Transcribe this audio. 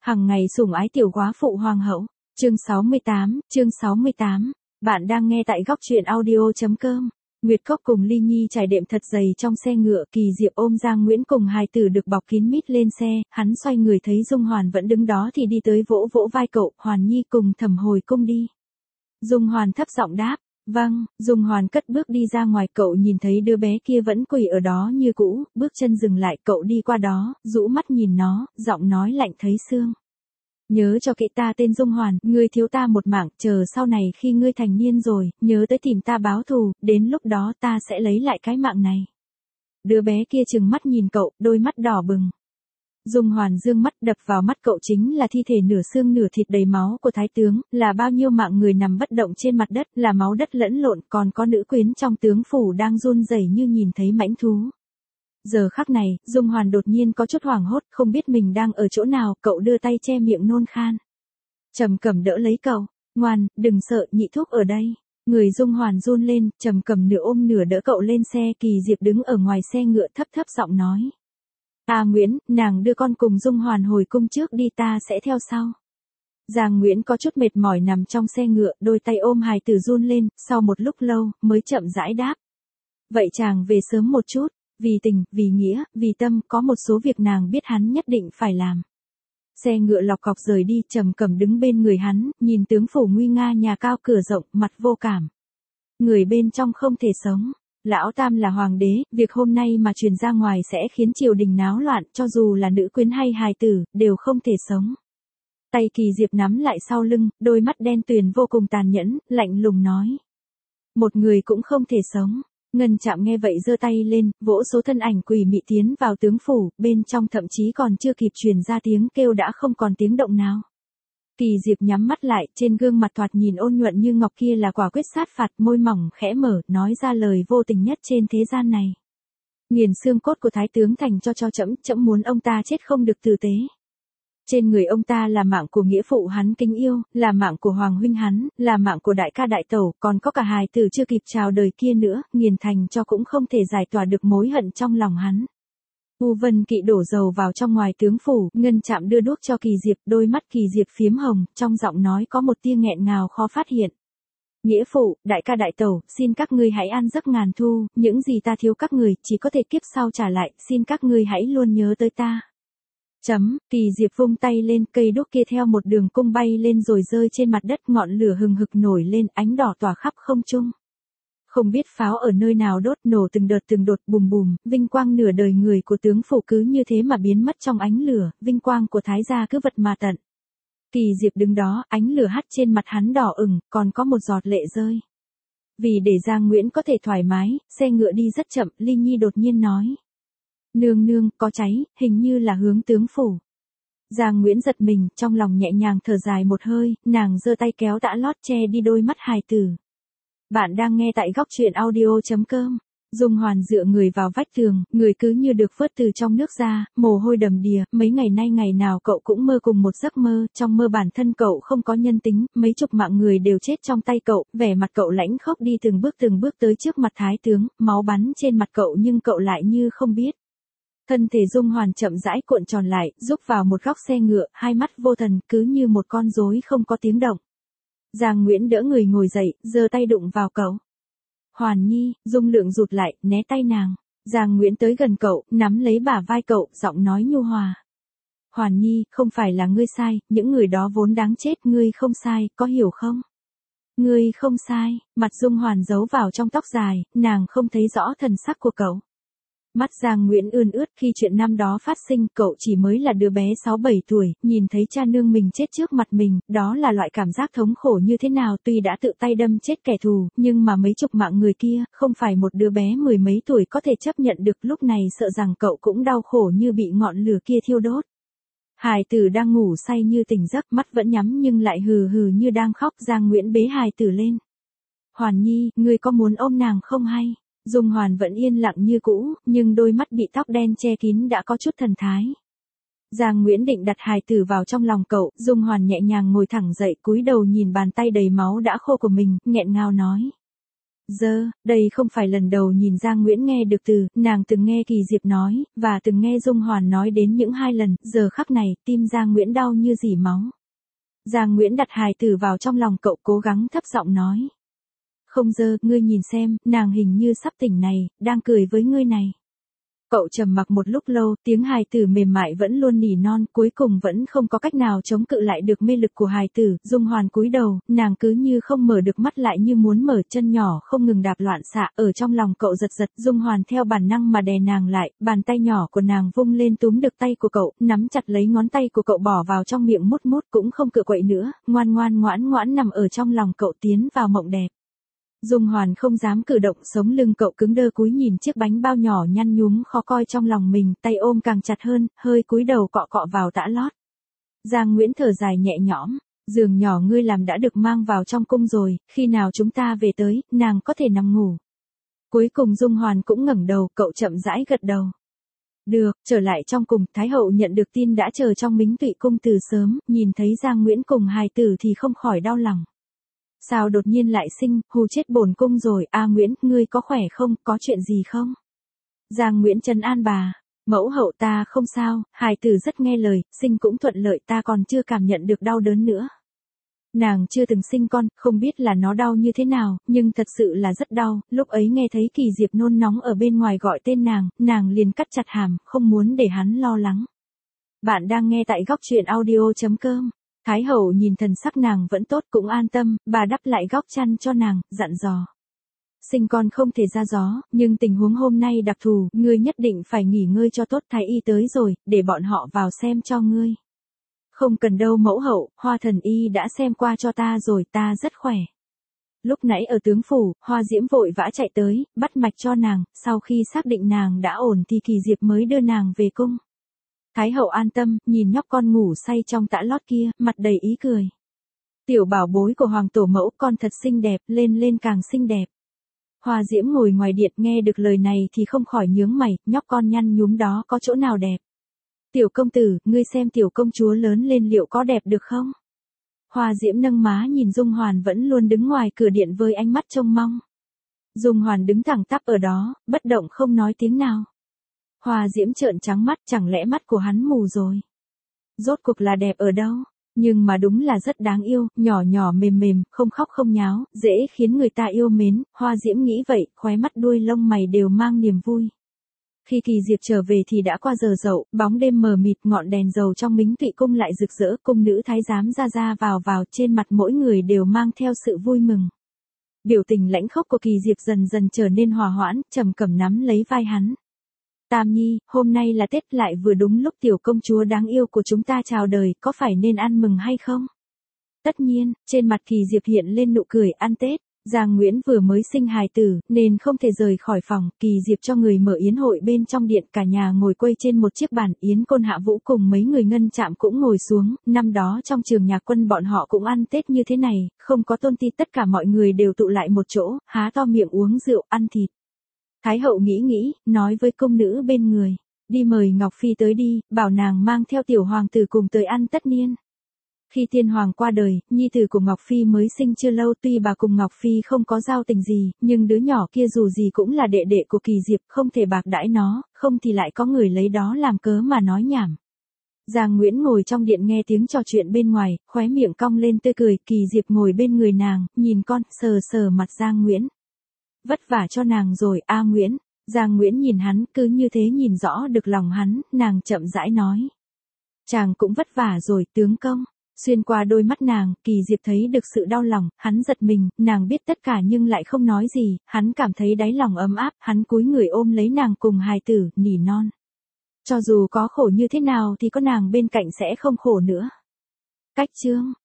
Hằng ngày sủng ái tiểu góa phụ hoàng hậu. Chương 68. Bạn đang nghe tại góc truyện audio.com. Nguyệt Cốc cùng Ly Nhi trải đệm thật dày trong xe ngựa, Kỳ Diệp ôm Giang Nguyễn cùng hài tử được bọc kín mít lên xe, hắn xoay người thấy Dung Hoàn vẫn đứng đó thì đi tới vỗ vỗ vai cậu, Hoàn Nhi cùng Thẩm hồi cung đi. Dung Hoàn thấp giọng đáp, vâng. Dung Hoàn cất bước đi ra ngoài, cậu nhìn thấy đứa bé kia vẫn quỳ ở đó như cũ, bước chân dừng lại, cậu đi qua đó, rũ mắt nhìn nó, giọng nói lạnh thấy xương. Nhớ cho kỹ, ta tên Dung Hoàn, ngươi thiếu ta một mạng, chờ sau này khi ngươi thành niên rồi, nhớ tới tìm ta báo thù, đến lúc đó ta sẽ lấy lại cái mạng này. Đứa bé kia trừng mắt nhìn cậu, đôi mắt đỏ bừng. Dung Hoàn dương mắt, đập vào mắt cậu chính là thi thể nửa xương nửa thịt đầy máu của thái tướng, là bao nhiêu mạng người nằm bất động trên mặt đất, là máu đất lẫn lộn, còn có nữ quyến trong tướng phủ đang run rẩy như nhìn thấy mãnh thú. Giờ khắc này, Dung Hoàn đột nhiên có chút hoảng hốt, không biết mình đang ở chỗ nào, cậu đưa tay che miệng nôn khan. Trầm Cẩm đỡ lấy cậu, ngoan, đừng sợ, nhị thúc ở đây. Người Dung Hoàn run lên, Trầm Cẩm nửa ôm nửa đỡ cậu lên xe, Kỳ Diệp đứng ở ngoài xe ngựa thấp thấp giọng nói. Nguyễn, nàng đưa con cùng Dung Hoàn hồi cung trước đi, ta sẽ theo sau. Giang Nguyễn có chút mệt mỏi nằm trong xe ngựa, đôi tay ôm hài tử run lên, sau một lúc lâu, mới chậm rãi đáp. Vậy chàng về sớm một chút, vì tình, vì nghĩa, vì tâm, có một số việc nàng biết hắn nhất định phải làm. Xe ngựa lọc cọc rời đi, Trầm Cẩm đứng bên người hắn, nhìn tướng phủ nguy nga nhà cao cửa rộng, mặt vô cảm. Người bên trong không thể sống. Lão Tam là hoàng đế, việc hôm nay mà truyền ra ngoài sẽ khiến triều đình náo loạn, cho dù là nữ quyến hay hài tử, đều không thể sống. Tay Kỳ Diệp nắm lại sau lưng, đôi mắt đen tuyền vô cùng tàn nhẫn, lạnh lùng nói. Một người cũng không thể sống. Ngân Trạm nghe vậy giơ tay lên, vỗ số thân ảnh quỷ mị tiến vào tướng phủ, bên trong thậm chí còn chưa kịp truyền ra tiếng kêu đã không còn tiếng động nào. Kỳ Diệp nhắm mắt lại, trên gương mặt thoạt nhìn ôn nhuận như ngọc kia là quả quyết sát phạt, môi mỏng khẽ mở, nói ra lời vô tình nhất trên thế gian này. Nghiền xương cốt của thái tướng thành cho trẫm muốn ông ta chết không được tử tế. Trên người ông ta là mạng của nghĩa phụ hắn kính yêu, là mạng của hoàng huynh hắn, là mạng của đại ca đại tẩu, còn có cả hài tử chưa kịp chào đời kia nữa, nghiền thành cho cũng không thể giải tỏa được mối hận trong lòng hắn. U Vân Kỵ đổ dầu vào trong ngoài tướng phủ, Ngân Trạm đưa đuốc cho Kỳ Diệp, đôi mắt Kỳ Diệp phiếm hồng, trong giọng nói có một tia nghẹn ngào khó phát hiện. Nghĩa phụ, đại ca đại tẩu, xin các ngươi hãy an giấc ngàn thu, những gì ta thiếu các người, chỉ có thể kiếp sau trả lại, xin các ngươi hãy luôn nhớ tới ta. Kỳ Diệp vung tay lên, cây đuốc kia theo một đường cung bay lên rồi rơi trên mặt đất, ngọn lửa hừng hực nổi lên, ánh đỏ tỏa khắp không trung. Không biết pháo ở nơi nào đốt, nổ từng đợt bùm bùm, vinh quang nửa đời người của tướng phủ cứ như thế mà biến mất trong ánh lửa, vinh quang của thái gia cứ vật mà tận. Kỳ Diệp đứng đó, ánh lửa hắt trên mặt hắn đỏ ửng, còn có một giọt lệ rơi. Vì để Giang Nguyễn có thể thoải mái, xe ngựa đi rất chậm, Ly Nhi đột nhiên nói. Nương, có cháy, hình như là hướng tướng phủ. Giang Nguyễn giật mình, trong lòng nhẹ nhàng thở dài một hơi, nàng giơ tay kéo tã lót che đi đôi mắt hài tử. Bạn đang nghe tại góc truyện audio.com. Dung Hoàn dựa người vào vách tường, người cứ như được vớt từ trong nước ra, mồ hôi đầm đìa, mấy ngày nay ngày nào cậu cũng mơ cùng một giấc mơ, trong mơ bản thân cậu không có nhân tính, mấy chục mạng người đều chết trong tay cậu, vẻ mặt cậu lãnh khốc đi từng bước tới trước mặt thái tướng, máu bắn trên mặt cậu nhưng cậu lại như không biết. Thân thể Dung Hoàn chậm rãi cuộn tròn lại, rúc vào một góc xe ngựa, hai mắt vô thần, cứ như một con rối không có tiếng động. Giang Nguyễn đỡ người ngồi dậy, giơ tay đụng vào cậu. Hoàn Nhi, Dung Lượng rụt lại, né tay nàng. Giang Nguyễn tới gần cậu, nắm lấy bả vai cậu, giọng nói nhu hòa. Hoàn Nhi, không phải là ngươi sai, những người đó vốn đáng chết, ngươi không sai, có hiểu không? Ngươi không sai, mặt Dung Hoàn giấu vào trong tóc dài, nàng không thấy rõ thần sắc của cậu. Mắt Giang Nguyễn ươn ướt, khi chuyện năm đó phát sinh, cậu chỉ mới là đứa bé 6-7 tuổi, nhìn thấy cha nương mình chết trước mặt mình, đó là loại cảm giác thống khổ như thế nào, tuy đã tự tay đâm chết kẻ thù, nhưng mà mấy chục mạng người kia, không phải một đứa bé mười mấy tuổi có thể chấp nhận được, lúc này sợ rằng cậu cũng đau khổ như bị ngọn lửa kia thiêu đốt. Hài tử đang ngủ say như tỉnh giấc, mắt vẫn nhắm nhưng lại hừ hừ như đang khóc, Giang Nguyễn bế hài tử lên. Hoàn Nhi, ngươi có muốn ôm nàng không hay? Dung Hoàn vẫn yên lặng như cũ, nhưng đôi mắt bị tóc đen che kín đã có chút thần thái. Giang Nguyễn định đặt hài tử vào trong lòng cậu, Dung Hoàn nhẹ nhàng ngồi thẳng dậy, cúi đầu nhìn bàn tay đầy máu đã khô của mình, nghẹn ngào nói. Đây không phải lần đầu nhìn Giang Nguyễn nghe được từ, nàng từng nghe Kỳ Diệp nói, và từng nghe Dung Hoàn nói đến những 2 lần, giờ khắc này, tim Giang Nguyễn đau như rỉ máu. Giang Nguyễn đặt hài tử vào trong lòng cậu cố gắng thấp giọng nói. Không ngươi nhìn xem, nàng hình như sắp tỉnh này, đang cười với ngươi này. Cậu trầm mặc một lúc lâu, tiếng hài tử mềm mại vẫn luôn nỉ non, cuối cùng vẫn không có cách nào chống cự lại được mê lực của hài tử. Dung Hoàn cúi đầu, nàng cứ như không mở được mắt lại như muốn mở, chân nhỏ không ngừng đạp loạn xạ, ở trong lòng cậu giật giật. Dung Hoàn theo bản năng mà đè nàng lại, bàn tay nhỏ của nàng vung lên túm được tay của cậu, nắm chặt lấy ngón tay của cậu bỏ vào trong miệng mút mút, cũng không cựa quậy nữa, ngoan ngoãn nằm ở trong lòng cậu tiến vào mộng đẹp. Dung Hoàn không dám cử động, sống lưng cậu cứng đơ cúi nhìn chiếc bánh bao nhỏ nhăn nhúm khó coi trong lòng mình, tay ôm càng chặt hơn, hơi cúi đầu cọ cọ vào tã lót. Giang Nguyễn thở dài nhẹ nhõm, giường nhỏ ngươi làm đã được mang vào trong cung rồi, khi nào chúng ta về tới, nàng có thể nằm ngủ. Cuối cùng Dung Hoàn cũng ngẩng đầu, cậu chậm rãi gật đầu. Được, trở lại trong cung, Thái hậu nhận được tin đã chờ trong Mính Tụy cung từ sớm, nhìn thấy Giang Nguyễn cùng hài tử thì không khỏi đau lòng. Sao đột nhiên lại sinh, hù chết bổn cung rồi, Nguyễn, ngươi có khỏe không, có chuyện gì không? Giang Nguyễn trấn an bà, mẫu hậu ta không sao, hài tử rất nghe lời, sinh cũng thuận lợi, ta còn chưa cảm nhận được đau đớn nữa. Nàng chưa từng sinh con, không biết là nó đau như thế nào, nhưng thật sự là rất đau, lúc ấy nghe thấy Kỳ Diệp nôn nóng ở bên ngoài gọi tên nàng liền cắt chặt hàm, không muốn để hắn lo lắng. Bạn đang nghe tại góc truyện audio.com. Thái hậu nhìn thần sắc nàng vẫn tốt cũng an tâm, bà đắp lại góc chăn cho nàng, dặn dò. Sinh con không thể ra gió, nhưng tình huống hôm nay đặc thù, ngươi nhất định phải nghỉ ngơi cho tốt, thái y tới rồi, để bọn họ vào xem cho ngươi. Không cần đâu mẫu hậu, Hoa thần y đã xem qua cho ta rồi, ta rất khỏe. Lúc nãy ở tướng phủ, Hoa Diễm vội vã chạy tới, bắt mạch cho nàng, sau khi xác định nàng đã ổn thì Kỳ Diệp mới đưa nàng về cung. Thái hậu an tâm, nhìn nhóc con ngủ say trong tã lót kia, mặt đầy ý cười. Tiểu bảo bối của hoàng tổ mẫu, con thật xinh đẹp, lên càng xinh đẹp. Hoa Diễm ngồi ngoài điện nghe được lời này thì không khỏi nhướng mày, nhóc con nhăn nhúm đó có chỗ nào đẹp. Tiểu công tử, ngươi xem tiểu công chúa lớn lên liệu có đẹp được không? Hoa Diễm nâng má nhìn Dung Hoàn vẫn luôn đứng ngoài cửa điện với ánh mắt trông mong. Dung Hoàn đứng thẳng tắp ở đó, bất động không nói tiếng nào. Hoa Diễm trợn trắng mắt, chẳng lẽ mắt của hắn mù rồi? Rốt cuộc là đẹp ở đâu? Nhưng mà đúng là rất đáng yêu, nhỏ mềm, không khóc không nháo, dễ khiến người ta yêu mến. Hoa Diễm nghĩ vậy, khóe mắt đuôi lông mày đều mang niềm vui. Khi Kỳ Diệp trở về thì đã qua giờ dậu, bóng đêm mờ mịt, ngọn đèn dầu trong Mính Tụy cung lại rực rỡ, cung nữ thái giám ra vào, trên mặt mỗi người đều mang theo sự vui mừng. Biểu tình lãnh khốc của Kỳ Diệp dần dần trở nên hòa hoãn, trầm cẩm nắm lấy vai hắn. Tam Nhi, hôm nay là Tết, lại vừa đúng lúc tiểu công chúa đáng yêu của chúng ta chào đời, có phải nên ăn mừng hay không? Tất nhiên, trên mặt Kỳ Diệp hiện lên nụ cười. Ăn Tết, Giang Nguyễn vừa mới sinh hài tử, nên không thể rời khỏi phòng. Kỳ Diệp cho người mở yến hội bên trong điện, cả nhà ngồi quây trên một chiếc bàn. Yến Côn Hạ Vũ cùng mấy người ngân trạm cũng ngồi xuống. Năm đó trong trường nhạc quân bọn họ cũng ăn Tết như thế này, không có tôn ti, tất cả mọi người đều tụ lại một chỗ, há to miệng uống rượu, ăn thịt. Thái hậu nghĩ, nói với cung nữ bên người, đi mời Ngọc Phi tới đi, bảo nàng mang theo tiểu hoàng tử cùng tới ăn tất niên. Khi tiên hoàng qua đời, nhi tử của Ngọc Phi mới sinh chưa lâu, tuy bà cùng Ngọc Phi không có giao tình gì, nhưng đứa nhỏ kia dù gì cũng là đệ đệ của Kỳ Diệp, không thể bạc đãi nó, không thì lại có người lấy đó làm cớ mà nói nhảm. Giang Nguyễn ngồi trong điện nghe tiếng trò chuyện bên ngoài, khóe miệng cong lên tươi cười. Kỳ Diệp ngồi bên người nàng, nhìn con, sờ mặt Giang Nguyễn. Vất vả cho nàng rồi, Nguyễn. Giang Nguyễn nhìn hắn, cứ như thế nhìn rõ được lòng hắn, nàng chậm rãi nói. Chàng cũng vất vả rồi, tướng công. Xuyên qua đôi mắt nàng, Kỳ Diệp thấy được sự đau lòng, hắn giật mình, nàng biết tất cả nhưng lại không nói gì, hắn cảm thấy đáy lòng ấm áp, hắn cúi người ôm lấy nàng cùng hài tử, nỉ non. Cho dù có khổ như thế nào thì có nàng bên cạnh sẽ không khổ nữa. Cách chương